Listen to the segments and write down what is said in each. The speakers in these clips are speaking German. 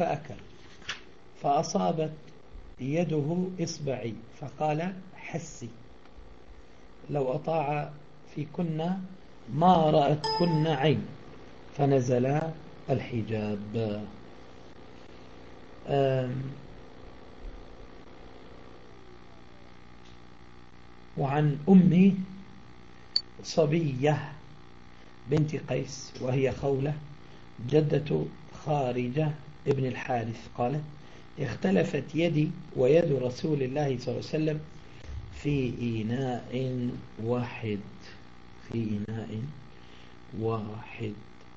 فأكل فأصابت يده إصبعي فقال حسي لو أطاع في كنا ما رأت كنا عين فنزل الحجاب. وعن أم صبية بنت قيس وهي خولة جدة خارجة ابن الحارث قالت اختلفت يدي ويد رسول الله صلى الله عليه وسلم في إناء واحد. في إناء واحد.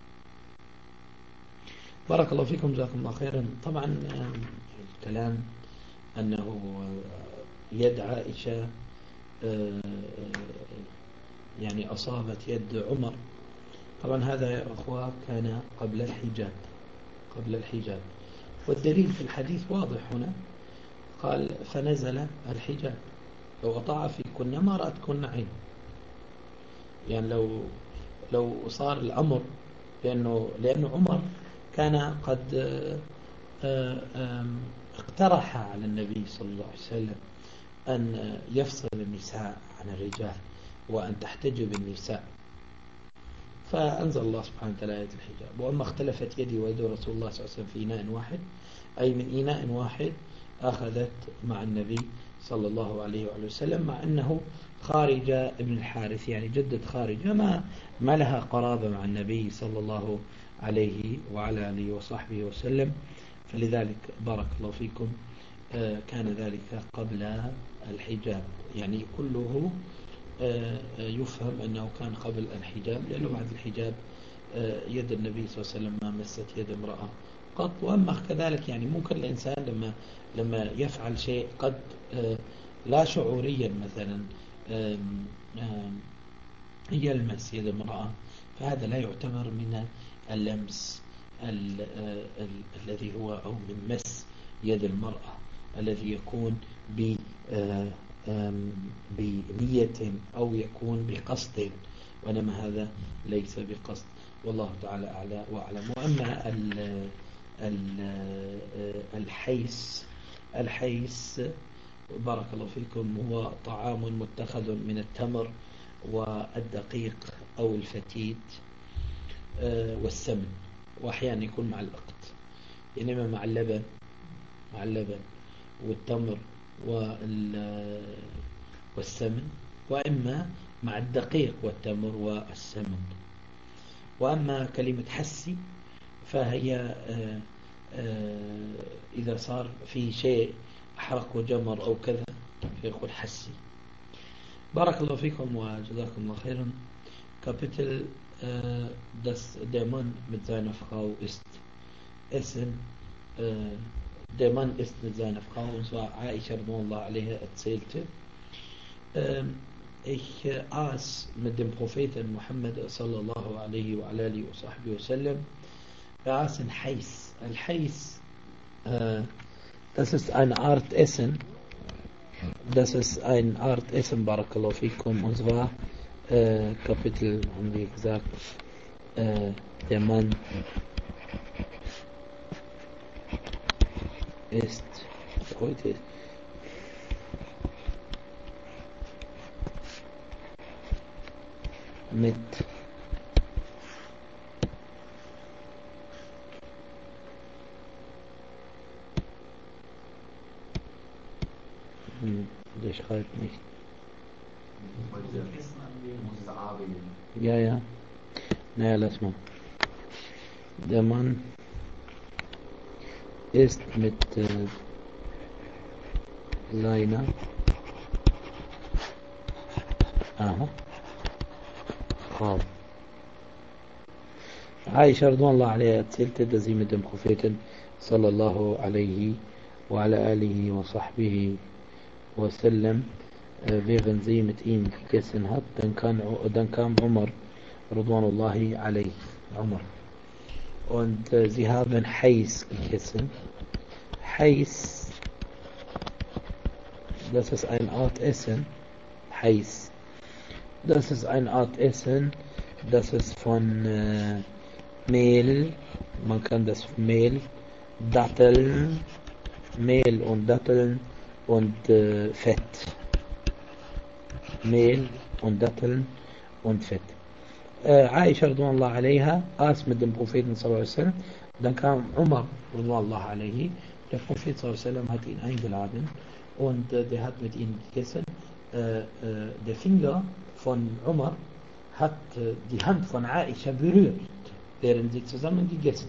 بارك الله فيكم جزاكم الله خيرا. طبعا الكلام أنه يد عائشة يعني أصابت يد عمر، طبعا هذا يا أخوة كان قبل الحجاب. قبل الحجاب، والدليل في الحديث واضح هنا، قال فنزل الحجاب لو أطاع في كنا ما رأت كنا عين. يعني لو صار الأمر لأنه عمر كان قد اقترح على النبي صلى الله عليه وسلم أن يفصل النساء عن الرجال وأن تحتجب النساء، فأنزل الله سبحانه وتعالى آية الحجاب. وأما اختلفت يدي ويد رسول الله صلى الله عليه وسلم في إناء واحد، أي من إناء واحد أخذت مع النبي صلى الله عليه وآله وسلم، مع أنه خارجة ابن الحارث يعني جدة خارجة ما لها قرابة مع النبي صلى الله عليه وعلى آله وصحبه وسلم، فلذلك بارك الله فيكم كان ذلك قبل الحجاب. يعني كله يفهم أنه كان قبل الحجاب، لأنه بعد الحجاب يد النبي صلى الله عليه وسلم ما مست يد امرأة قط. وأما كذلك يعني ممكن الإنسان لما يفعل شيء قد لا شعوريا مثلا يلمس يد امرأة، فهذا لا يعتبر من اللمس الذي هو أو من مس يد المرأة الذي يكون بنية أو يكون بقصد، وإنما هذا ليس بقصد، والله تعالى أعلى وأعلم. وأما الحيس بارك الله فيكم هو طعام متخذ من التمر والدقيق أو الفتيت والسمن، وأحيانا يكون مع الأقط، إنما مع اللبن والتمر والسمن، وإما مع الدقيق والتمر والسمن. وأما كلمة حسي فهي إذا صار في شيء حرق وجمر أو كذا فيقول حسي. بارك الله فيكم وجزاكم الله خيرا. Kapitel der Mann mit seiner Frau ist essen. Der Mann ist mit seiner Frau, und zwar Aisha radhiyallahu erzählte, ich aß mit dem Propheten Muhammad sallallahu alaihi wa alihi wa sahbihi wa sallam. Wir aßen Hais. Al-Hais, das ist eine Art Essen. Das ist eine Art Essen, barakallahu fikum, und zwar Kapitel haben wir gesagt, der Mann ist heute mit der schreibt nicht. Ja. Naja, lass mal. Der Mann ist mit seiner Frau. Aisha radhiyallahu anha erzählte, dass sie mit dem Propheten sallallahu alaihi wa ala alihi wa sahbihi wa sallam, während sie mit ihm gegessen hat, dann kam Umar radhiyallahu alaihi, Umar, und sie haben Hais gegessen. Hais, das ist eine Art Essen. Hais, das ist eine Art Essen, das ist von Mehl. Man kann das Mehl Datteln, Mehl und Datteln und Fett. Mehl und Datteln und Fett. Aisha radhiyallahu anha aß mit dem Propheten sallallahu alaihi wasallam. Dann kam Umar radhiyallahu anhu. Der Prophet sallallahu alaihi wasallam hat ihn eingeladen und der hat mit ihm gegessen. Der Finger von Umar hat die Hand von Aisha berührt, während sie zusammen gegessen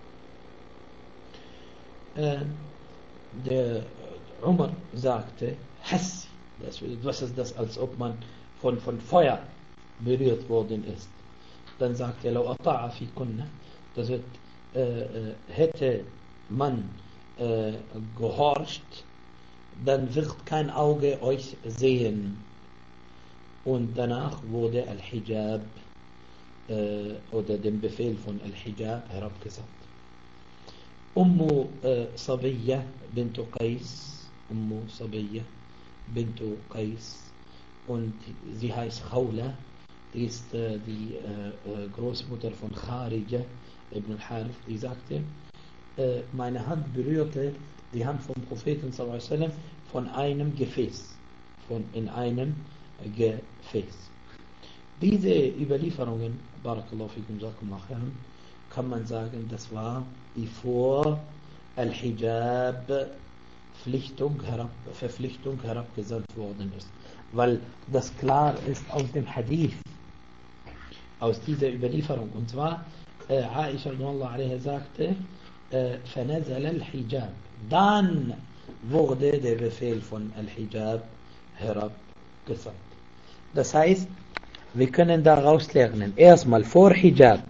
haben. Der Umar sagte, Hassi, was ist das, als ob man von Feuer berührt worden ist. Dann sagt er, Lau ata'a fi kunna, das wird, hätte man gehorcht, dann wird kein Auge euch sehen. Und danach wurde Al-Hijab oder dem Befehl von Al-Hijab herabgesandt. Ummu Sabiyya bintu Qais, Ummu Sabiyya bintu Qais, und sie heißt Khawla, die ist die Großmutter von Kharija ibn al-Harith, die sagte, meine Hand berührte die Hand vom Propheten sallallahu alaihi wasallam von einem Gefäß, in einem Gefäß. Diese Überlieferungen, Barakallahu fikum, Jazakumullah khairan, kann man sagen, das war bevor Al-Hijab Verpflichtung herabgesandt worden ist. Weil das klar ist aus dem Hadith, aus dieser Überlieferung. Und zwar, Aisha radhiyallahu anha sagte, فنزل الحجاب. Dann wurde der Befehl von Al-Hijab herabgesandt. Das heißt, wir können daraus lernen, erstmal vor Hijab,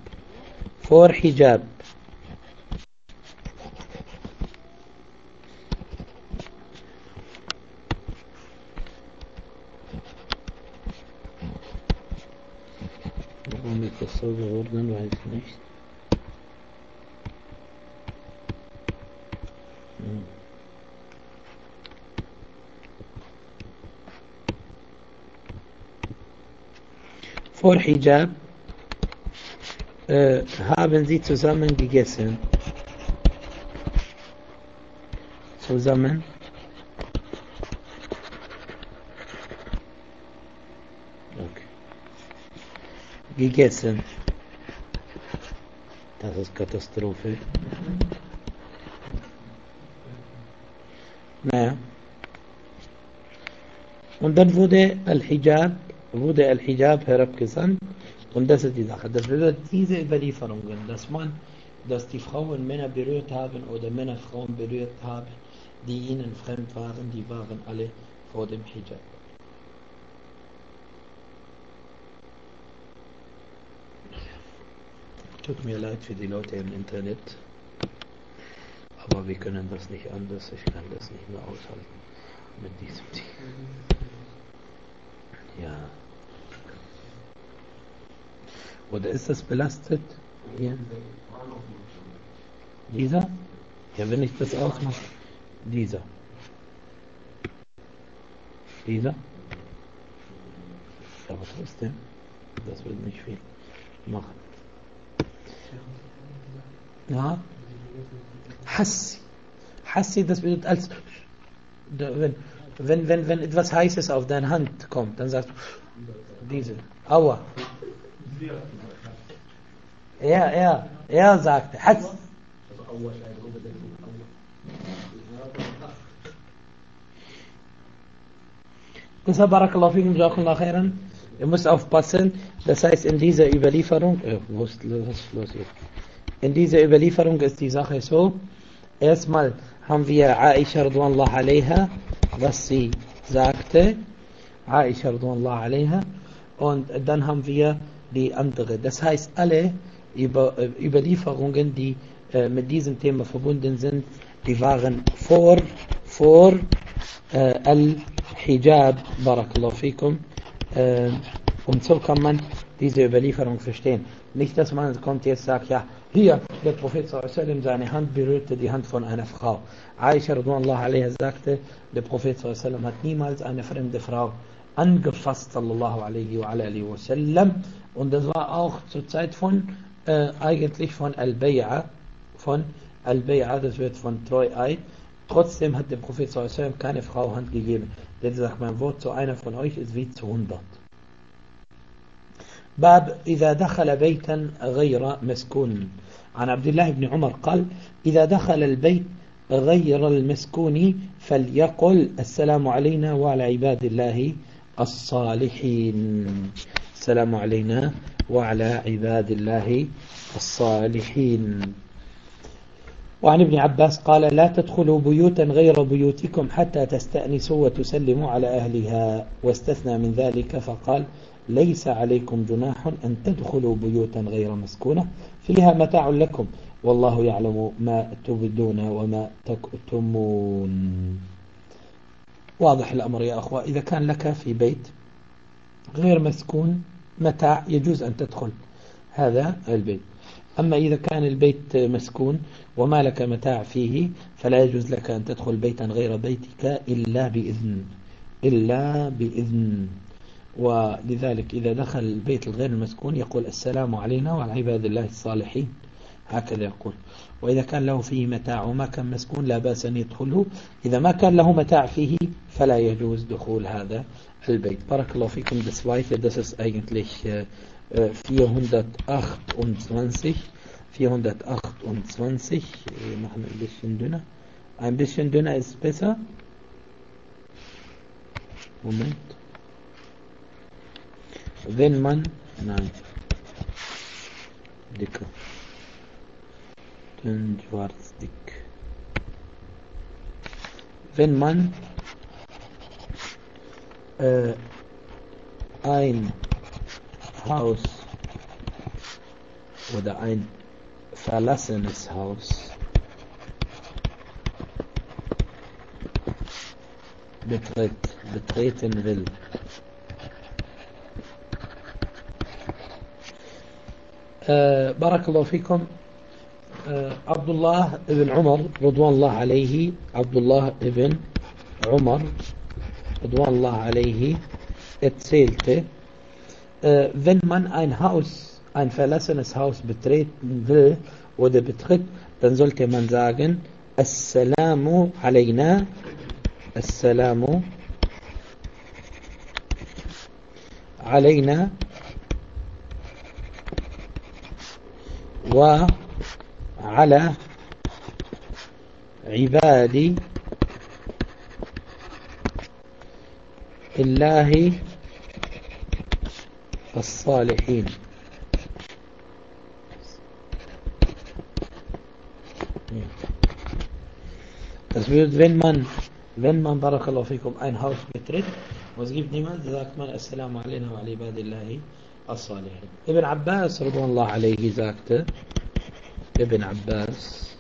warum ist das so geworden, weiß ich nicht. Vor Hijab haben sie zusammen gegessen. Zusammen. Okay. Gegessen. Das ist Katastrophe. Naja. Und dann wurde Al-Hijab herabgesandt, und das ist die Sache. Das bedeutet, diese Überlieferungen, dass die Frauen Männer berührt haben oder Männer Frauen berührt haben, die ihnen fremd waren, die waren alle vor dem Hijab. Tut mir leid für die Leute im Internet, aber wir können das nicht anders, ich kann das nicht mehr aushalten mit diesem Ding. Ja. Oder ist das belastet? Hier? Dieser? Ja, wenn ich das ausmache. Dieser. Aber trotzdem, das wird nicht viel machen. Ja. Hassi, das bedeutet als wenn etwas Heißes auf deine Hand kommt, dann sagst du diese. Aua. Er sagte Hass. Deshalb, Barakallahu fikum, Jazakumullah khairan. Ihr müsst aufpassen. Das heißt, in dieser Überlieferung, was ist los hier? In dieser Überlieferung ist die Sache so. Erstmal haben wir Aisha radhiyallahu anha, was sie sagte. Aisha radhiyallahu anha. Und dann haben wir die andere. Das heißt, alle Überlieferungen, die mit diesem Thema verbunden sind, die waren vor Al-Hijab, Barakallahu fikum. Und so kann man diese Überlieferung verstehen. Nicht, dass man kommt jetzt sagt, ja, hier, der Prophet sallallahu alaihi wasallam, seine Hand berührte die Hand von einer Frau. Aisha radhiyallahu anha sagte, der Prophet sallallahu alaihi wasallam hat niemals eine fremde Frau angefasst, sallallahu alaihi wasallam. Und das war auch zur Zeit von eigentlich von Al-Bay'a, Al-Bay'a, das wird von Treu-Eid. Trotzdem hat der Prophet s.a.w. keine Frau Hand gegeben. Der sagt, mein Wort zu einer von euch ist wie zu 100. باب إذا دخل بيتا غير مسكون. عن عبد الله بن عمر قال إذا دخل البيت غير المسكون فليقل السلام علينا وعلى عباد الله الصالحين. السلام علينا وعلى عباد الله الصالحين. وعن ابن عباس قال لا تدخلوا بيوتا غير بيوتكم حتى تستأنسوا وتسلموا على أهلها، واستثنى من ذلك فقال ليس عليكم جناح أن تدخلوا بيوتا غير مسكونة فيها متاع لكم والله يعلم ما تبدون وما تكتمون. واضح الأمر يا أخوة. إذا كان لك في بيت غير مسكون متاع يجوز أن تدخل هذا البيت. أما إذا كان البيت مسكون وما لك متاع فيه فلا يجوز لك أن تدخل بيتا غير بيتك إلا بإذن. ولذلك إذا دخل البيت الغير المسكون يقول السلام علينا وعلى عباد الله الصالحين، هكذا يقول. وإذا كان له فيه متاع وما كان مسكون لا بأس أن يدخله. إذا ما كان له متاع فيه فلا يجوز دخول هذا البيت. بارك الله فيكم. Das Weite, das ist eigentlich 428. Wir machen ein bisschen dünner. Ein bisschen dünner ist besser. Moment. Wenn man, nein, dicker, dünn, schwarz, dick. Wenn man ein Haus oder ein verlassenes Haus betreten will, بارك الله فيكم. عبد الله بن عمر رضوان الله عليه، عبد الله بن عمر رضوان الله عليه erzählte, wenn man ein Haus, ein verlassenes Haus betreten will oder betritt, dann sollte man sagen Assalamu alayna, Assalamu alayna وعلى عباد الله الصالحين. Das wird, wenn man Barakallahu fikum ein Haus betritt und es gibt niemand, sagt man Assalamu alayna wa ala ibadillahi as-salihin. Ibn Abbas radhiyallahu alayhi sagte, Ibn Abbas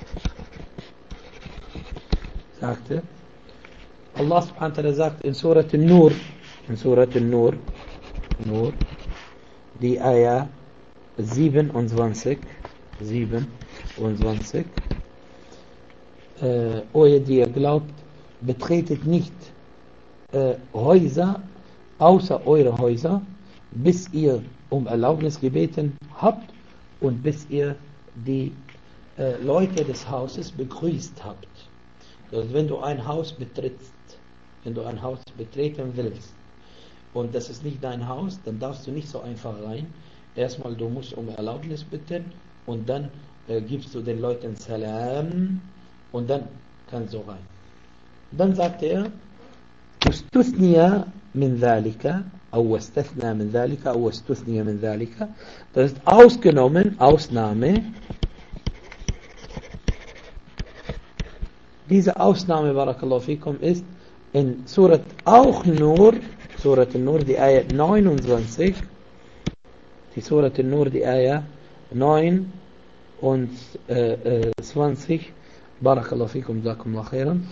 sagte, Allah subhanahu wa ta'ala sagt in Surat An-Nur, die Ayah 27, o ihr, die ihr glaubt, betretet nicht Häuser außer eure Häuser, bis ihr um Erlaubnis gebeten habt und bis ihr die Leute des Hauses begrüßt habt. Also wenn du ein Haus betrittst, wenn du ein Haus betreten willst und das ist nicht dein Haus, dann darfst du nicht so einfach rein. Erstmal, du musst um Erlaubnis bitten und dann gibst du den Leuten Salam und dann kannst du rein. Dann sagt er, Ustuthniya min dhalika, أو استثنى من ذلك أو استثني من ذلك, das ist ausgenommen, Ausnahme. Diese Ausnahme, Barakallahu fikum, ist in Surat Nur, Surat Nur, die Ayah 29, die Surat Nur, die Ayah 29, Barakallahu fikum, Jazakumullah khairan.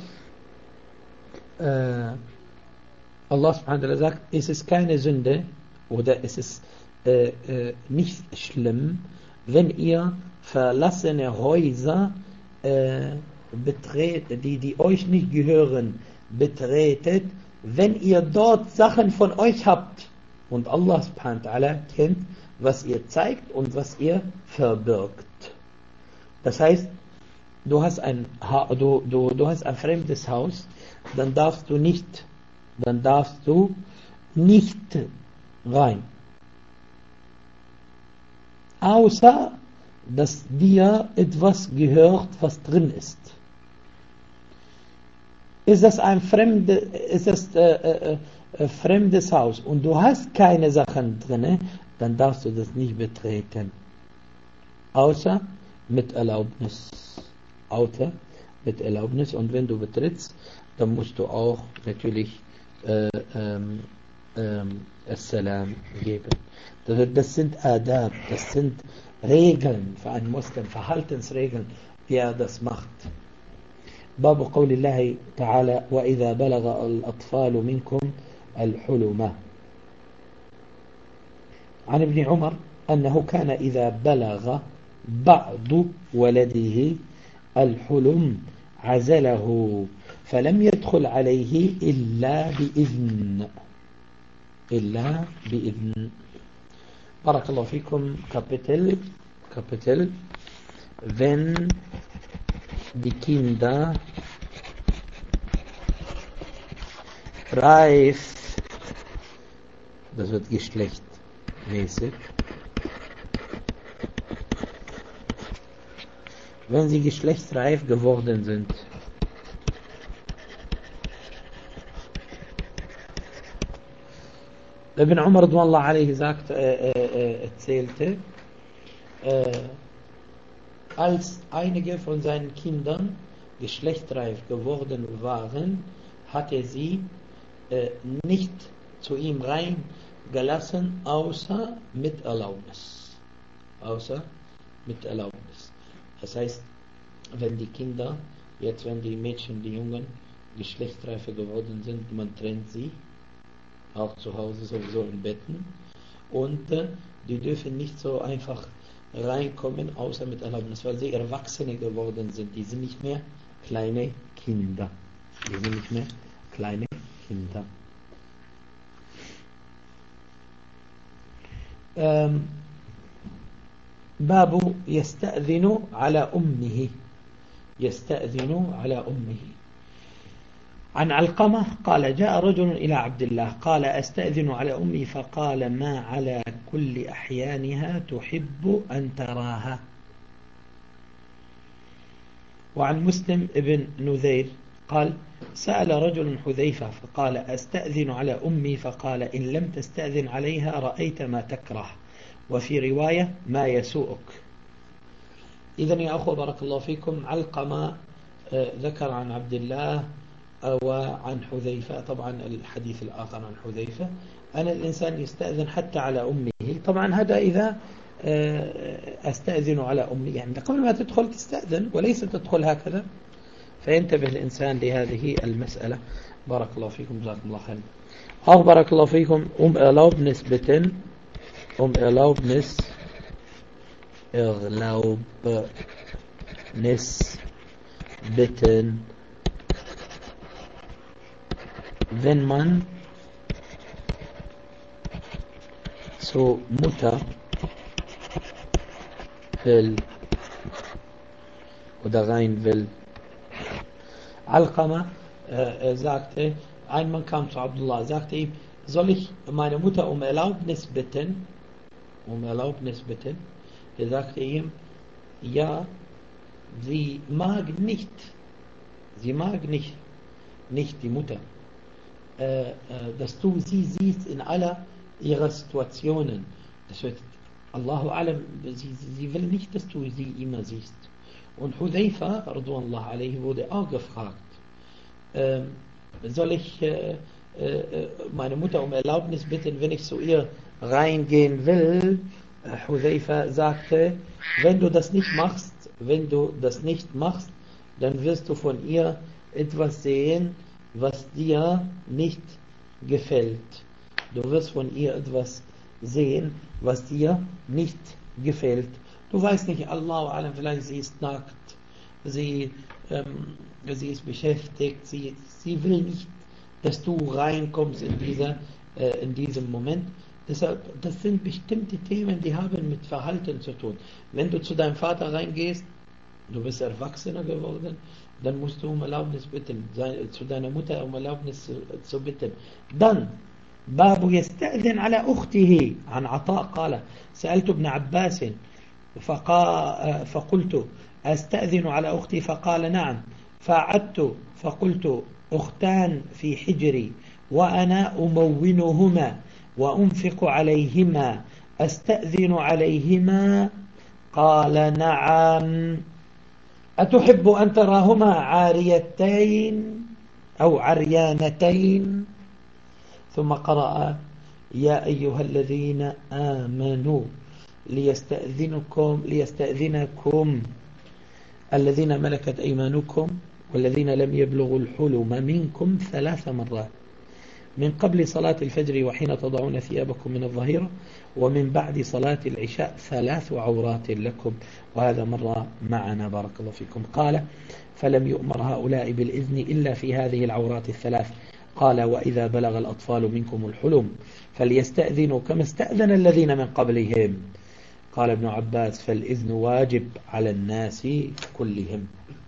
Allah subhanahu wa ta'ala sagt, es ist keine Sünde oder es ist nicht schlimm, wenn ihr verlassene Häuser betretet, die euch nicht gehören, betretet, wenn ihr dort Sachen von euch habt. Und Allah subhanahu wa ta'ala kennt, was ihr zeigt und was ihr verbirgt. Das heißt, du hast du hast ein fremdes Haus, dann darfst du nicht rein. Außer, dass dir etwas gehört, was drin ist. Ist das ein fremdes Haus und du hast keine Sachen drin, dann darfst du das nicht betreten. Außer mit Erlaubnis. Und wenn du betrittst, dann musst du auch natürlich Assalam geben. Das sind Adab, das sind Regeln für einen Muslim, Verhaltensregeln, wie er das macht. باب قول الله تعالى وإذا بلغ الأطفال منكم الحلم. عن ابن عمر أنه كان إذا بلغ بعض ولده الحلم عزله فلم يدخل عليه إلا بإذن. بارك الله فيكم. Kapitel wenn die Kinder reif, das wird geschlechtmäßig, wenn sie geschlechtsreif geworden sind. Ibn Umar radhiyallahu anhu erzählte, als einige von seinen Kindern geschlechtsreif geworden waren, hat er sie nicht zu ihm reingelassen, außer mit Erlaubnis. Das heißt, wenn die Kinder, wenn die Mädchen, die Jungen geschlechtsreife geworden sind, man trennt sie, auch zu Hause sowieso in Betten, und die dürfen nicht so einfach reinkommen, außer mit Erlaubnis, weil sie Erwachsene geworden sind. Die sind nicht mehr kleine Kinder. باب يستأذن على أمه. عن علقمة قال جاء رجل إلى عبد الله قال أستأذن على أمي فقال ما على كل أحيانها تحب أن تراها. وعن مسلم ابن نذير قال سأل رجل حذيفة فقال أستأذن على أمي فقال إن لم تستأذن عليها رأيت ما تكره وفي رواية ما يسوءك. إذن يا أخوة بارك الله فيكم. علقمة ذكر عن عبد الله وعن حذيفة، طبعا الحديث الآخر عن حذيفة أن الإنسان يستأذن حتى على أمه. طبعا هذا إذا أستأذن على أمي، يعني قبل ما تدخل تستأذن وليس تدخل هكذا، فينتبه الإنسان لهذه المسألة. بارك الله فيكم، جزاكم الله خير. أو بارك الله فيكم. Erlaubnis bitten, wenn man zur Mutter will oder rein will. Alqama sagte, ein Mann kam zu Abdullah, sagte ihm, soll ich meine Mutter um Erlaubnis bitten? Er sagte ihm, ja, sie mag nicht die Mutter, dass du sie siehst in aller ihrer Situationen. Das wird, Allahu Alam, sie will nicht, dass du sie immer siehst. Und Hudhaifa radhiyallahu anhu wurde auch gefragt, soll ich meine Mutter um Erlaubnis bitten, wenn ich zu ihr reingehen will? Hudhaifa sagte, wenn du das nicht machst, dann wirst du von ihr etwas sehen, was dir nicht gefällt. Du wirst von ihr etwas sehen, was dir nicht gefällt. Du weißt nicht, Allahu Alam, vielleicht sie ist nackt, sie ist beschäftigt, sie will nicht, dass du reinkommst in diesem Moment. Deshalb, das sind bestimmte Themen, die haben mit Verhalten zu tun. Wenn du zu deinem Vater reingehst, du bist Erwachsener geworden, dann musst du um Erlaubnis bitten, zu deiner Mutter um Erlaubnis zu bitten. Dann, باب يستأذن على أخته عن عطاء قال سألت ابن عباس فقلت أستأذن على أختي فقال نعم فعدت فقلت أختان في حجري وأنا أمونهما وأنفق عليهما أستأذن عليهما قال نعم أتحب أن تراهما عاريتين أو عريانتين ثم قرأ يا أيها الذين آمنوا ليستأذنكم الذين ملكت أيمانكم والذين لم يبلغوا الحلم منكم 3 مرات من قبل صلاة الفجر وحين تضعون ثيابكم من الظهيرة ومن بعد صلاة العشاء 3 عورات لكم وهذا مر معنا بارك الله فيكم. قال فلم يؤمر هؤلاء بالإذن إلا في هذه العورات 3. قال وإذا بلغ الأطفال منكم الحلم فليستأذنوا كما استأذن الذين من قبلهم. قال ابن عباس فالإذن واجب على الناس كلهم.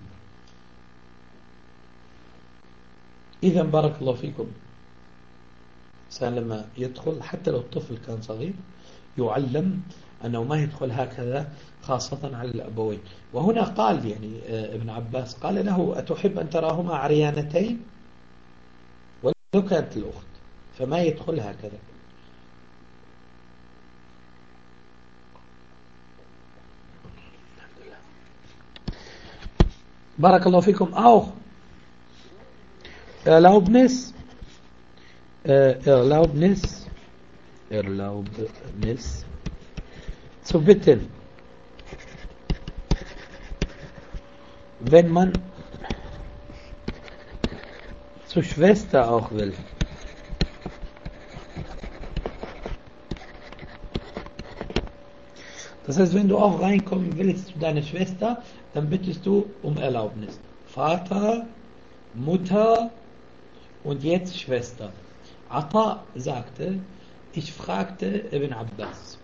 إذا بارك الله فيكم الإنسان لما يدخل حتى لو الطفل كان صغير يعلم أنه ما يدخل هكذا خاصة على الأبوين. وهنا قال يعني ابن عباس قال له أتحب أن تراهما عريانتين ولو كانت الأخت فما يدخل هكذا. بارك الله فيكم. auch Erlaubnis zu bitten, wenn man zur Schwester auch will. Das heißt, wenn du auch reinkommen willst zu deiner Schwester, dann bittest du um Erlaubnis. Vater, Mutter und jetzt Schwester. Ata sagte, ich fragte Ibn Abbas,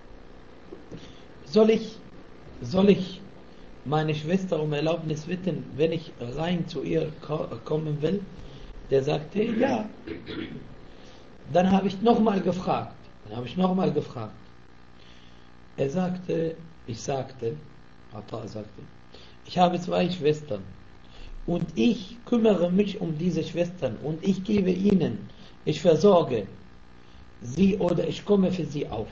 soll ich meine Schwester um Erlaubnis bitten, wenn ich rein zu ihr kommen will? Der sagte, ja. Dann habe ich nochmal gefragt. Er sagte, Ata sagte, ich habe 2 Schwestern und ich kümmere mich um diese Schwestern und ich gebe ihnen, ich versorge sie oder ich komme für sie auf.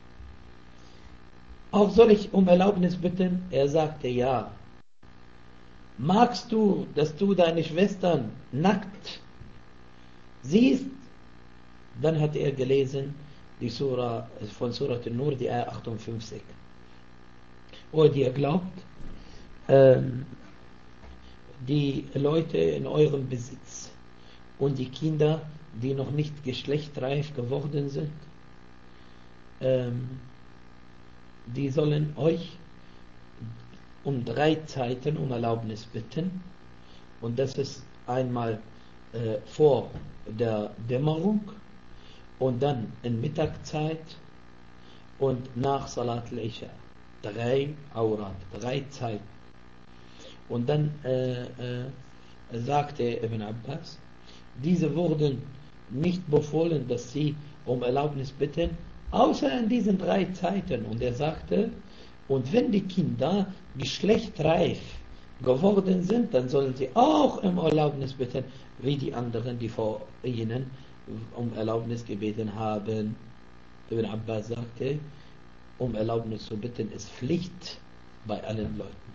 Auch soll ich um Erlaubnis bitten? Er sagte, ja. Magst du, dass du deine Schwestern nackt siehst? Dann hat er gelesen, die Surah von Surat An-Nur, die Ayah 58. Oder ihr glaubt, die Leute in eurem Besitz und die Kinder, die noch nicht geschlechtsreif geworden sind, die sollen euch um 3 Zeiten um Erlaubnis bitten. Und das ist einmal vor der Dämmerung und dann in Mittagszeit und nach Salat al-Isha. 3 Aurat, 3 Zeiten. Und dann sagte Ibn Abbas, diese wurden nicht befohlen, dass sie um Erlaubnis bitten, außer in diesen 3 Zeiten. Und er sagte, und wenn die Kinder geschlechtsreif geworden sind, dann sollen sie auch um Erlaubnis bitten, wie die anderen, die vor ihnen um Erlaubnis gebeten haben. Ibn Abbas sagte, um Erlaubnis zu bitten, ist Pflicht bei allen Leuten.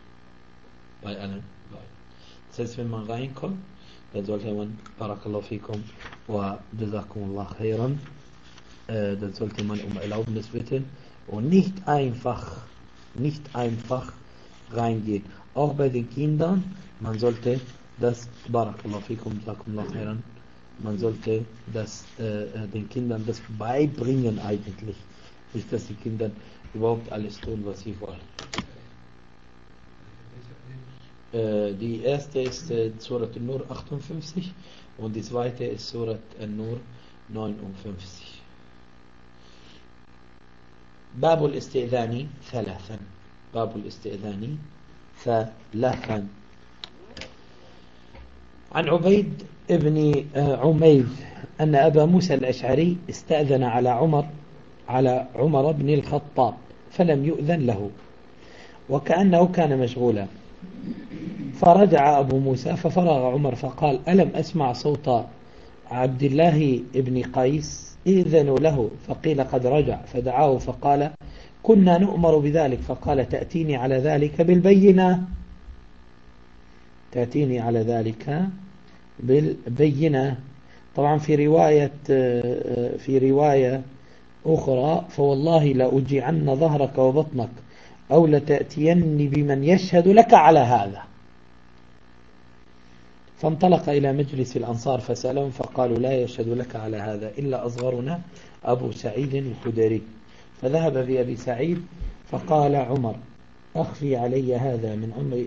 Das heißt, wenn man reinkommt, dann sollte man, Barakallahu fikum wa jazakumullah khairan, dann sollte man um Erlaubnis bitten und nicht einfach reingehen. Auch bei den Kindern, man sollte das, Barakallahu fikum, jazakumullah khairan, man sollte das den Kindern das beibringen eigentlich. Nicht, dass die Kinder überhaupt alles tun, was sie wollen. Die erste ist Surat An-Nur 58 und die zweite ist Surat An-Nur 59. Babul Istidhani 3. Babul Istidhani ثلاثا. عن عبيد ابن عمير أن أبا موسى الأشعري استأذن على عمر بن الخطاب فلم يؤذن له وكأنه كان مشغولا، فرجع أبو موسى ففرغ عمر فقال: ألم أسمع صوت عبد الله ابن قيس؟ إذنوا له. فقيل: قد رجع. فدعاه فقال: كنا نؤمر بذلك. فقال: تأتيني على ذلك بالبينة. تأتيني على ذلك بالبينة. طبعا في رواية أخرى: فوالله لأجيعن ظهرك وبطنك أو لتأتيني بمن يشهد لك على هذا. فانطلق إلى مجلس الأنصار فسألهم فقالوا: لا يشهد لك على هذا إلا أصغرنا أبو سعيد الخدري. فذهب بأبي سعيد فقال عمر: أخفي علي هذا من أمر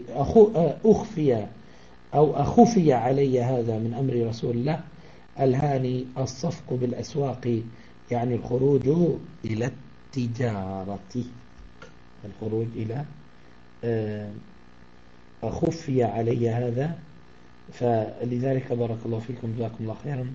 أخفي علي هذا من أمر رسول الله، ألهاني الصفق بالأسواق، يعني الخروج إلى التجارة، الخروج إلى أخفي علي هذا. فلذلك بارك الله فيكم، جزاكم الله خيرا.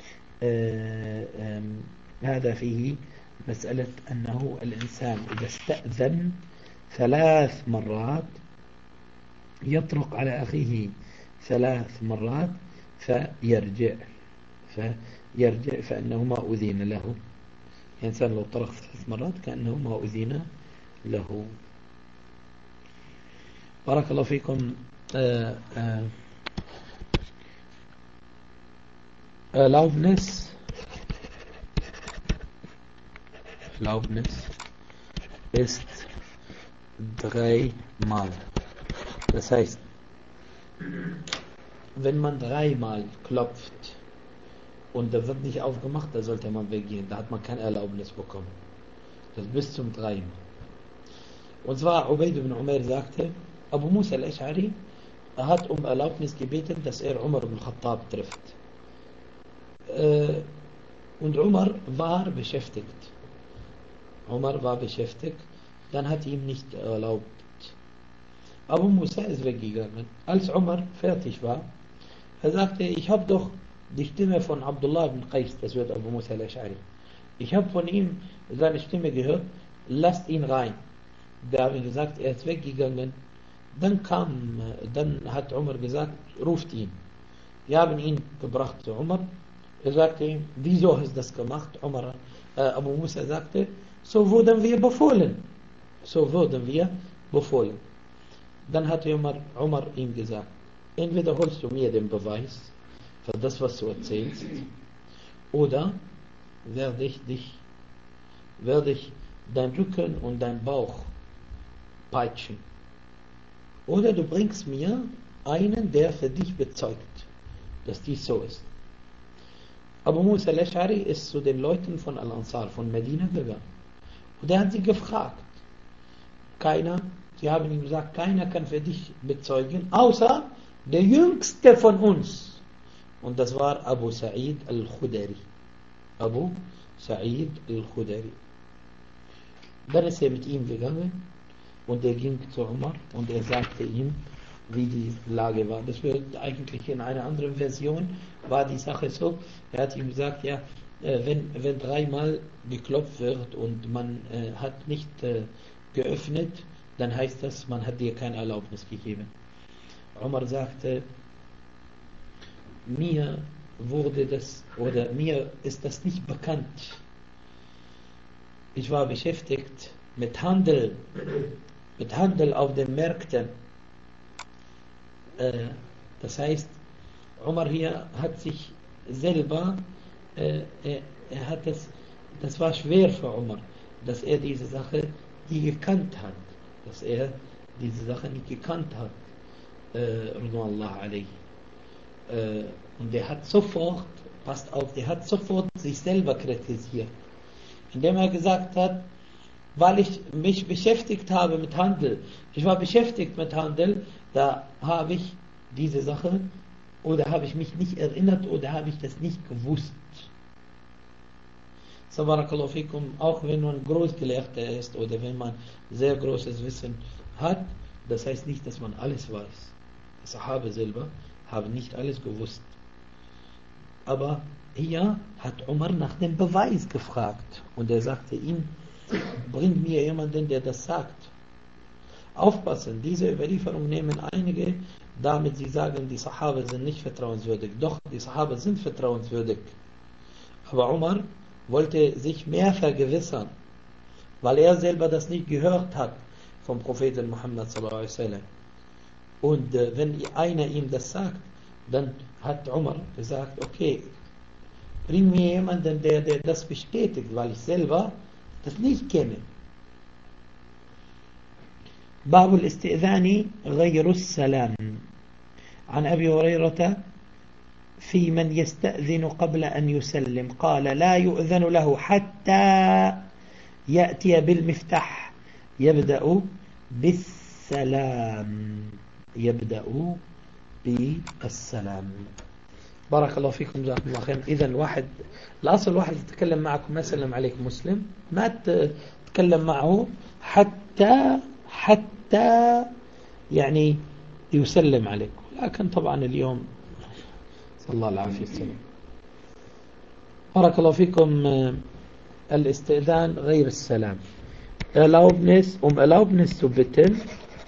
هذا فيه مسألة أنه الإنسان إذا استأذن 3 مرات يطرق على أخيه 3 مرات فيرجع فأنه ما أذين له. الإنسان لو طرق 3 مرات كأنه ما أذين له. بارك الله فيكم. Erlaubnis ist 3-mal. Das heißt, wenn man 3-mal klopft und da wird nicht aufgemacht, da sollte man weggehen. Da hat man keine Erlaubnis bekommen. Das bis zum 3-mal. Und zwar Ubayd ibn Umair sagte, Abu Musa al-Ash'ari hat Erlaubnis gebeten, dass Umar ibn Khattab trifft. Und Umar war beschäftigt. Dann hat ihm nicht erlaubt. Abu Musa ist weggegangen. Als Umar fertig war, er sagte: ich habe doch die Stimme von Abdullah ibn Qais, das wird Abu Musa al-Ash'ari. Ich habe von ihm seine Stimme gehört, lasst ihn rein. Da habe ich gesagt, er ist weggegangen. Dann hat Umar gesagt, ruft ihn. Wir haben ihn gebracht zu Umar. Er sagte ihm: wieso hast du das gemacht? Abu Musa sagte: so wurden wir befohlen. Dann hat Umar ihm gesagt: entweder holst du mir den Beweis für das, was du erzählst, oder werde ich dein Rücken und dein Bauch peitschen. Oder du bringst mir einen, der für dich bezeugt, dass dies so ist. Abu Musa al-Ash'ari ist zu den Leuten von Al-Ansar, von Medina gegangen. Und er hat sie gefragt. Sie haben ihm gesagt, keiner kann für dich bezeugen, außer der Jüngste von uns. Und das war Abu Sa'id al-Khudri. Dann ist er mit ihm gegangen und er ging zu Umar und er sagte ihm, wie die Lage war. Das wird eigentlich in einer anderen Version war die Sache so. Er hat ihm gesagt, ja, wenn 3-mal geklopft wird und man hat nicht geöffnet, dann heißt das, man hat dir keine Erlaubnis gegeben. Umar sagte, mir ist das nicht bekannt. Ich war beschäftigt mit Handel auf den Märkten. Das heißt, Umar hier hat sich selber, das war schwer für Umar, dass er diese Sache nicht gekannt hat. Und er hat sofort, passt auf, sich selber kritisiert. Indem er gesagt hat, weil ich mich beschäftigt habe mit Handel, da habe ich diese Sache, oder habe ich mich nicht erinnert, oder habe ich das nicht gewusst. So, barakallahu fikum, auch wenn man Großgelehrter ist, oder wenn man sehr großes Wissen hat, Das heißt nicht, dass man alles weiß. Die Sahaba selber haben nicht alles gewusst. Aber hier hat Umar nach dem Beweis gefragt. Und er sagte ihm, bring mir jemanden, der das sagt. Aufpassen, diese Überlieferung nehmen einige, damit sie sagen, die Sahaba sind nicht vertrauenswürdig. Doch, die Sahaba sind vertrauenswürdig. Aber Umar wollte sich mehr vergewissern, weil er selber das nicht gehört hat vom Propheten Muhammad sallallahu alaihi wasallam. Und wenn einer ihm das sagt, dann hat Umar gesagt, okay, bring mir jemanden, der das bestätigt, weil ich selber das nicht kenne. باب الاستئذان غير السلام. عن أبي هريرة في من يستأذن قبل أن يسلم قال لا يؤذن له حتى يأتي بالمفتاح يبدأ بالسلام. بارك الله فيكم، جزاكم الله خير. إذا الأصل واحد يتكلم معكم ما سلم عليكم مسلم، ما تتكلم معه حتى يعني يسلم عليكم. لكن طبعا اليوم صلى الله العافية والسلام. بارك الله فيكم. الاستئذان غير السلام. Erlaubnis zu bitten,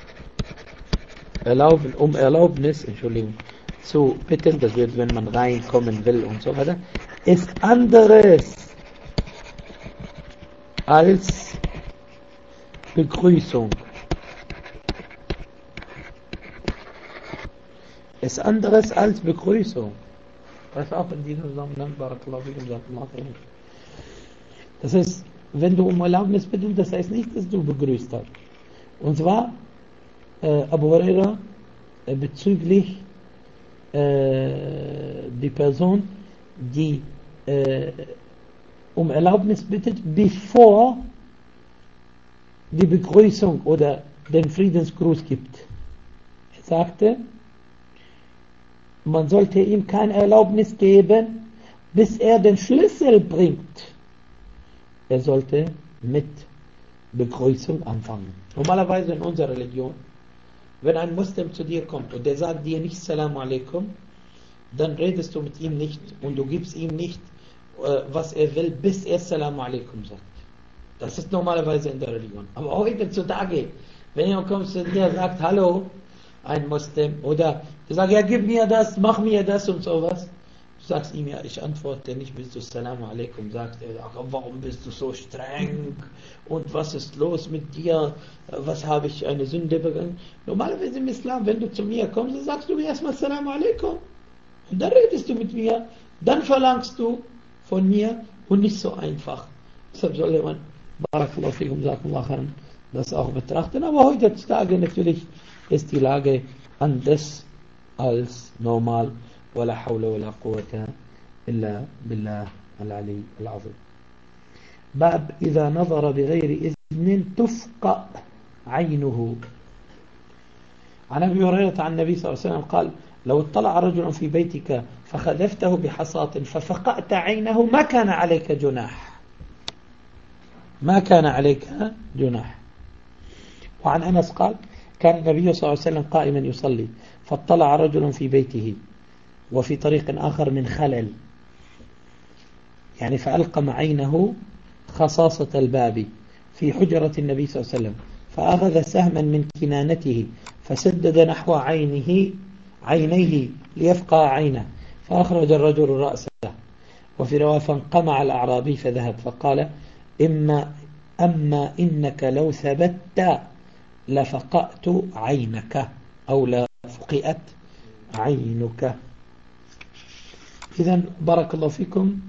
Entschuldigung, zu bitten, das wird, wenn man reinkommen will und so weiter, ist anderes als Begrüßung. Ist anderes als Begrüßung. Was auch in diesem Zusammenhang, Barakallahu fikum, das heißt, wenn du um Erlaubnis bittest, das heißt nicht, dass du begrüßt hast. Und zwar Abu Huraira bezüglich die Person, die um Erlaubnis bittet, bevor die Begrüßung oder den Friedensgruß gibt. Er sagte, man sollte ihm keine Erlaubnis geben, bis er den Schlüssel bringt. Er sollte mit Begrüßung anfangen. Normalerweise in unserer Religion, wenn ein Muslim zu dir kommt und der sagt dir nicht Salamu alaikum, dann redest du mit ihm nicht und du gibst ihm nicht, was er will, bis er Salamu alaikum sagt. Das ist normalerweise in der Religion. Aber heutzutage, wenn jemand kommt zu dir und sagt Hallo, ein Muslim, oder der sagt, ja, gib mir das, mach mir das und sowas. Du sagst ihm, ja, ich antworte nicht, bis du Salamu alaikum sagst. Er sagt, warum bist du so streng? Und was ist los mit dir? Was habe ich eine Sünde begangen? Normalerweise im Islam, wenn du zu mir kommst, dann sagst du mir erstmal Salamu alaikum. Und dann redest du mit mir. Dann verlangst du von mir und nicht so einfach. Deshalb soll man, Barakallahu fikum, das auch betrachten. Aber heutzutage natürlich ist die Lage anders als normal. ولا حول ولا قوة إلا بالله العلي العظيم. باب إذا نظر بغير إذن تفقأ عينه. عن أبي هريرة عن النبي صلى الله عليه وسلم قال لو اطلع رجل في بيتك فخذفته بحصاة ففقأت عينه ما كان عليك جناح. وعن أنس قال كان النبي صلى الله عليه وسلم قائما يصلي فاطلع رجل في بيته وفي طريق آخر من خلل، يعني فألقم عينه خصاصة الباب في حجرة النبي صلى الله عليه وسلم فأخذ سهما من كنانته فسدد نحو عينيه ليفقع عينه فأخرج الرجل رأسه. وفي رواية فانقمع الأعرابي فذهب فقال أما إنك لو ثبت لفقأت عينك أو لفقئت عينك. إذن بارك الله فيكم.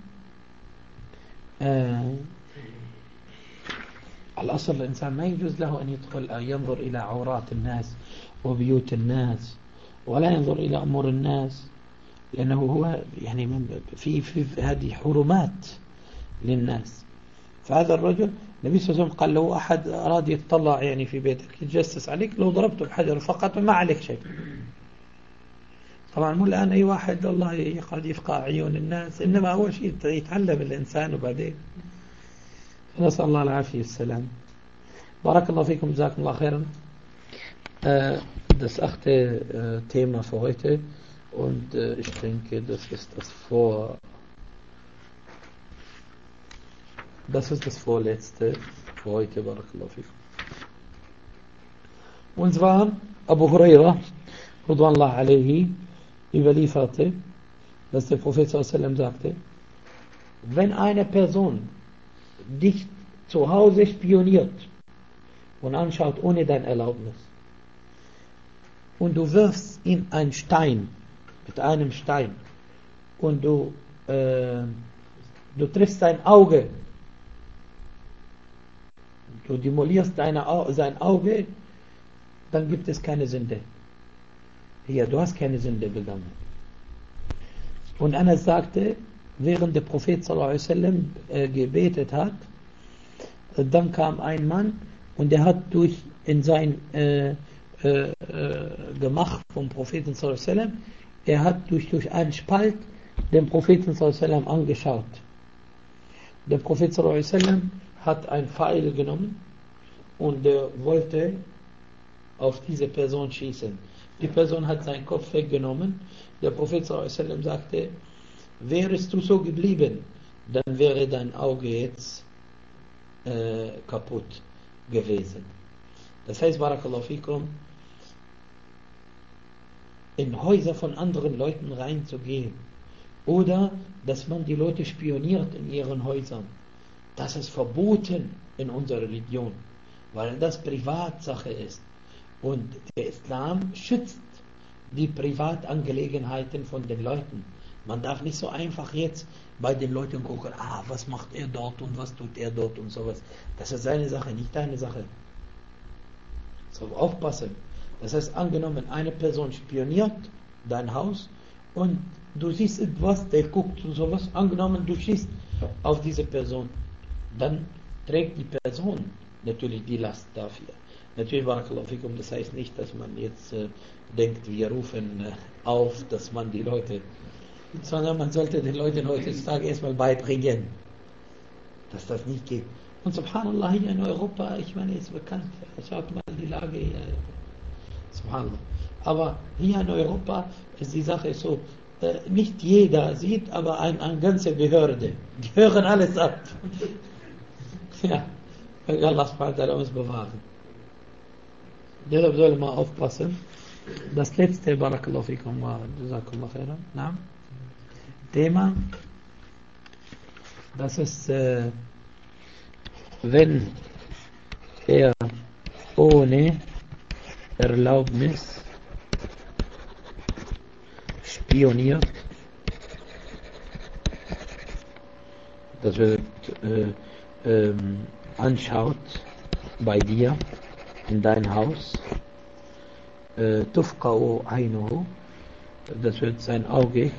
الأصل الإنسان ما يجوز له أن يدخل أو ينظر إلى عورات الناس وبيوت الناس ولا ينظر إلى أمور الناس، لأنه هو يعني في هذه حرمات للناس. فهذا الرجل النبي صلى الله عليه وسلم قال لو أحد أراد يتطلع يعني في بيتك يتجسس عليك لو ضربته بحجر فقط ما عليك شيء. طبعا مو الآن أي واحد الله يقعد يفقع عيون الناس، إنما أول شيء يتعلم الإنسان وبعدين نسأل الله العافية والسلام. بارك الله فيكم، جزاكم الله خيرا. Das 8. Thema für heute, und ich denke, das ist das vorletzte für heute. Barakallahu fikum. Und zwar Abu Huraira radhiyallahu alayhi überlieferte, dass der Prophet sallallahu alaihi wasallam sagte: Wenn eine Person dich zu Hause spioniert und anschaut ohne dein Erlaubnis, und du wirfst ihm einen Stein, mit einem Stein, und du triffst sein Auge, du demolierst sein Auge, dann gibt es keine Sünde. Ja, du hast keine Sünde begangen. Und Anas sagte, während der Prophet sallallahu alaihi wasallam gebetet hat, dann kam ein Mann und der hat in sein Gemach vom Propheten sallallahu alaihi wasallam, er hat durch einen Spalt den Propheten sallallahu alaihi wasallam angeschaut. Der Prophet sallallahu alaihi wasallam hat ein Pfeil genommen und er wollte auf diese Person schießen. Die Person hat seinen Kopf weggenommen. Der Prophet sallallahu alaihi wasallam sagte: Wärest du so geblieben, dann wäre dein Auge jetzt kaputt gewesen. Das heißt, Barakallahu fikum, in Häuser von anderen Leuten reinzugehen oder dass man die Leute spioniert in ihren Häusern, das ist verboten in unserer Religion, weil das Privatsache ist. Und der Islam schützt die Privatangelegenheiten von den Leuten. Man darf nicht so einfach jetzt bei den Leuten gucken, was macht er dort und was tut er dort und sowas. Das ist seine Sache, nicht deine Sache. So, aufpassen. Das heißt, angenommen, eine Person spioniert dein Haus und du siehst etwas, der guckt und sowas, angenommen, du schießt auf diese Person, dann trägt die Person natürlich die Last dafür. Natürlich, Barakallahu fikum, das heißt nicht, dass man jetzt denkt, wir rufen auf, dass man die Leute, sondern man sollte den Leuten heutzutage erstmal beibringen, dass das nicht geht. Und subhanallah, hier in Europa, ich meine, ist bekannt, schaut mal die Lage hier, subhanallah. Aber hier in Europa ist die Sache so, nicht jeder sieht, aber eine ganze Behörde, die hören alles ab. Ja, Allah subhanahu wa ta'ala uns bewahren. Deshalb soll man aufpassen. Das letzte, Barakallahu fikum wa jazakallahu khairan, naam, Thema, das ist, wenn er ohne Erlaubnis spioniert, das wird anschaut bei dir in dein Haus, tufqa'u aynuhu, das wird sein Auge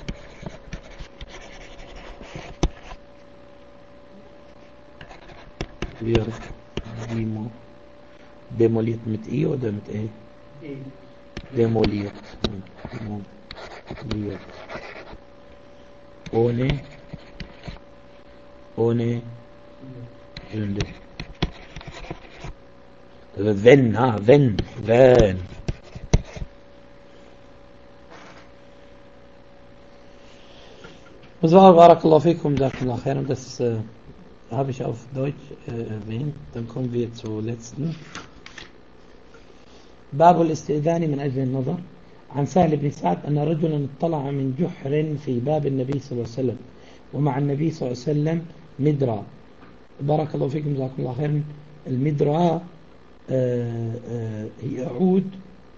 wird demoliert mit I oder mit E? Demoliert. Demoliert. Ohne Sünde. Wenn. Das war Barakallahu fikum, jazakallahu khairan, das habe ich auf Deutsch erwähnt. Dann kommen wir zur letzten. باب الاستئذان من أجل النظر. عن سهل بن سعد أن رجلا اطلع من جحر في باب النبي صلى الله عليه وسلم ومع النبي صلى الله عليه وسلم مدرى. بارك الله فيكم جزاكم الله خيرا. المدرى هي عود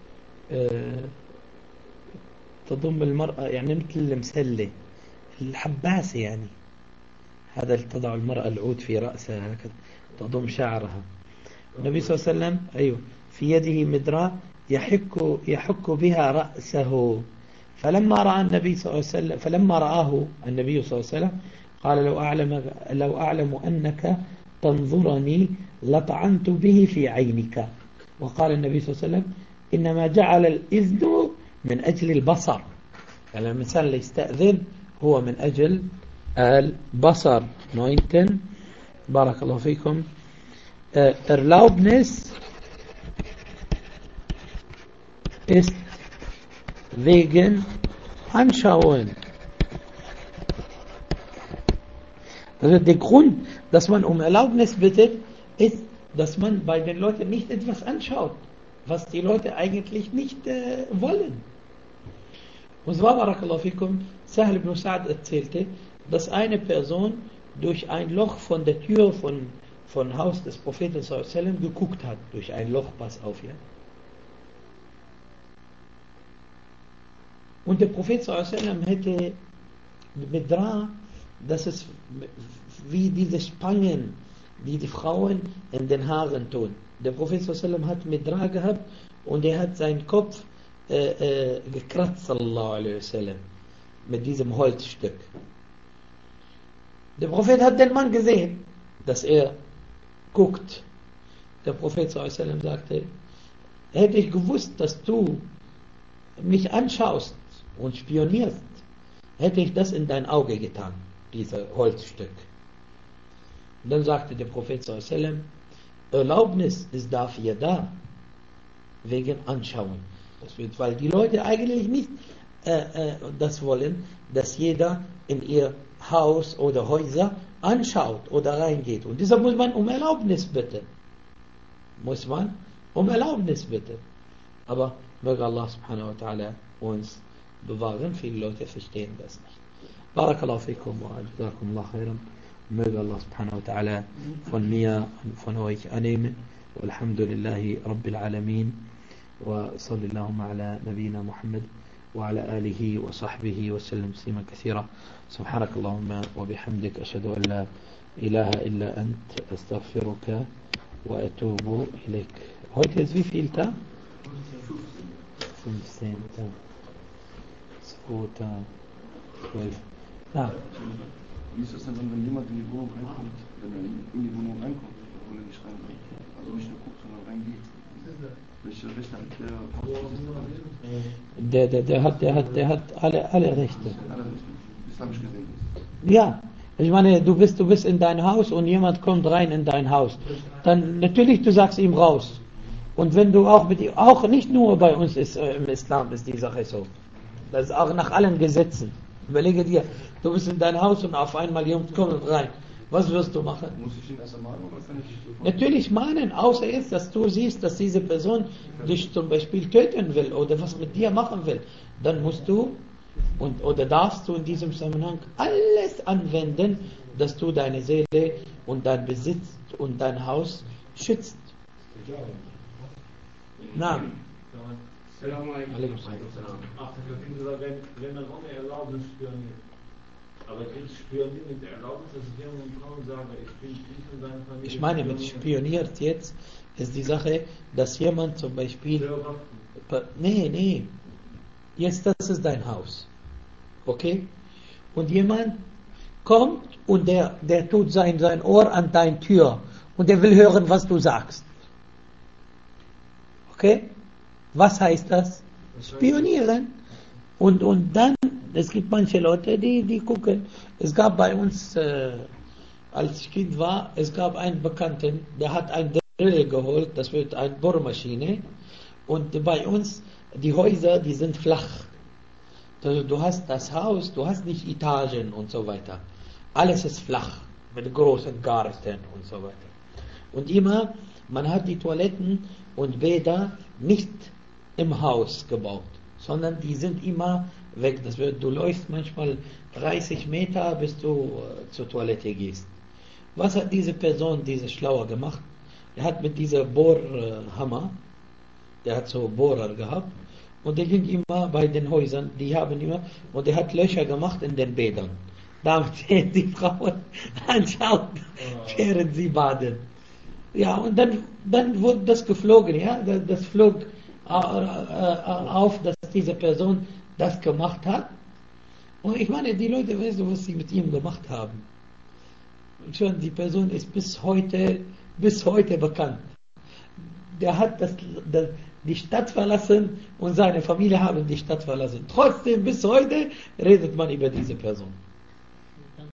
تضم المرأة، يعني مثل المسلة، الحباسة يعني، هذا اللي تضع المرأة العود في رأسها هكذا تضم شعرها. النبي صلى الله عليه وسلم في يده مدرى يحك بها رأسه. فلما رآه النبي صلى الله عليه وسلم قال لو أعلم أنك تنظرني لطعنت به في عينك. وقال النبي صلى الله عليه وسلم إنما جعل الإذن من أجل البصر، يعني الإنسان اللي يستأذن هو من أجل البصر. 19. بارك الله فيكم. Erlaubnis ist wegen Anschauen. Also der Grund, dass man um Erlaubnis bittet, ist, dass man bei den Leuten nicht etwas anschaut, was die Leute eigentlich nicht wollen. Und zwar, Barakallahu fikum, Sahl ibn Sa'd erzählte, dass eine Person durch ein Loch von der Tür von Haus des Propheten sallallahu alaihi wasallam geguckt hat. Durch ein Loch, pass auf, ja. Und der Prophet sallallahu alaihi wasallam hätte mit Dra, das ist wie diese Spangen, die die Frauen in den Haaren tun. Der Prophet sallallahu alaihi wasallam hat mit Dra gehabt und er hat seinen Kopf gekratzt, sallallahu alaihi wasallam, mit diesem Holzstück. Der Prophet hat den Mann gesehen, dass er guckt. Der Prophet sallallahu alaihi wasallam sagte, hätte ich gewusst, dass du mich anschaust und spionierst, hätte ich das in dein Auge getan, dieses Holzstück. Und dann sagte der Prophet sallallahu alaihi wasallam, Erlaubnis ist dafür da, wegen Anschauen. Das wird, weil die Leute eigentlich nicht das wollen, dass jeder in ihr Haus oder Häuser anschaut oder reingeht. Und deshalb muss man um Erlaubnis bitten. Muss man um Erlaubnis bitten. Aber möge Allah subhanahu wa ta'ala uns bewahren. Viele Leute verstehen das nicht. Barakallahu fikum wa jazakumullah khairan. Möge Allah subhanahu wa ta'ala von mir und von euch annehmen. Walhamdulillahi Rabbil Alamin. وصلى اللهم على نبينا محمد وعلى آله وصحبه وسلم تسليما كثيرا سبحانك اللهم وبحمدك أشهد أن لا إله إلا أنت أستغفرك وأتوب إليك. Heute ist wie viel Tag? 15. 2. 12. Ja. Wie ist das denn, wenn jemand in die Wohnung reinkommt, wenn er in die Wohnung reinkommt, wo er nicht reingeht? Also nicht nur guckt, sondern reingeht. Welche Rechte hat der hat alle Rechte. Islamisch gesehen. Ja, ich meine, du bist in dein Haus und jemand kommt rein in dein Haus. Dann natürlich, du sagst ihm raus. Und wenn du auch mit ihm, auch nicht nur bei uns ist im Islam ist die Sache so. Das ist auch nach allen Gesetzen. Überlege dir, du bist in dein Haus und auf einmal jemand kommt rein. Was wirst du machen? Muss ich ihn erst einmal mahnen oder kann ich... Natürlich mahnen, außer jetzt, dass du siehst, dass diese Person dich zum Beispiel töten will oder was mit dir machen will. Dann musst du oder darfst du in diesem Zusammenhang alles anwenden, dass du deine Seele und dein Besitz und dein Haus schützt. Na. Wenn man ohne Erlaubnis spioniert. Aber ich spioniere mit Erlaubnis, dass ich jemandem kaum sage, ich bin nicht von seiner Familie. Ich meine, mit spioniert jetzt ist die Sache, dass jemand zum Beispiel... Nee. Jetzt, das ist dein Haus. Okay? Und jemand kommt und der tut sein Ohr an deine Tür und der will hören, was du sagst. Okay? Was heißt das? Spionieren. Und dann, es gibt manche Leute, die gucken. Es gab bei uns, als ich Kind war, es gab einen Bekannten, der hat ein Drill geholt, das wird eine Bohrmaschine. Und bei uns, die Häuser, die sind flach. Also du hast das Haus, du hast nicht Etagen und so weiter. Alles ist flach, mit großen Garten und so weiter. Und immer, man hat die Toiletten und Bäder nicht im Haus gebaut, sondern die sind immer weg. Du läufst manchmal 30 Meter, bis du zur Toilette gehst. Was hat diese Person, diese Schlauer gemacht? Er hat mit dieser Bohrhammer, der hat so Bohrer gehabt, und der ging immer bei den Häusern, die haben immer, und er hat Löcher gemacht in den Bädern, damit die Frauen anschauen, während sie baden. Ja, und dann wurde das geflogen, ja, das flog auf, dass diese Person das gemacht hat. Und ich meine, die Leute wissen, was sie mit ihm gemacht haben. Und schon, die Person ist bis heute bekannt. Der hat die Stadt verlassen und seine Familie haben die Stadt verlassen. Trotzdem, bis heute redet man über diese Person.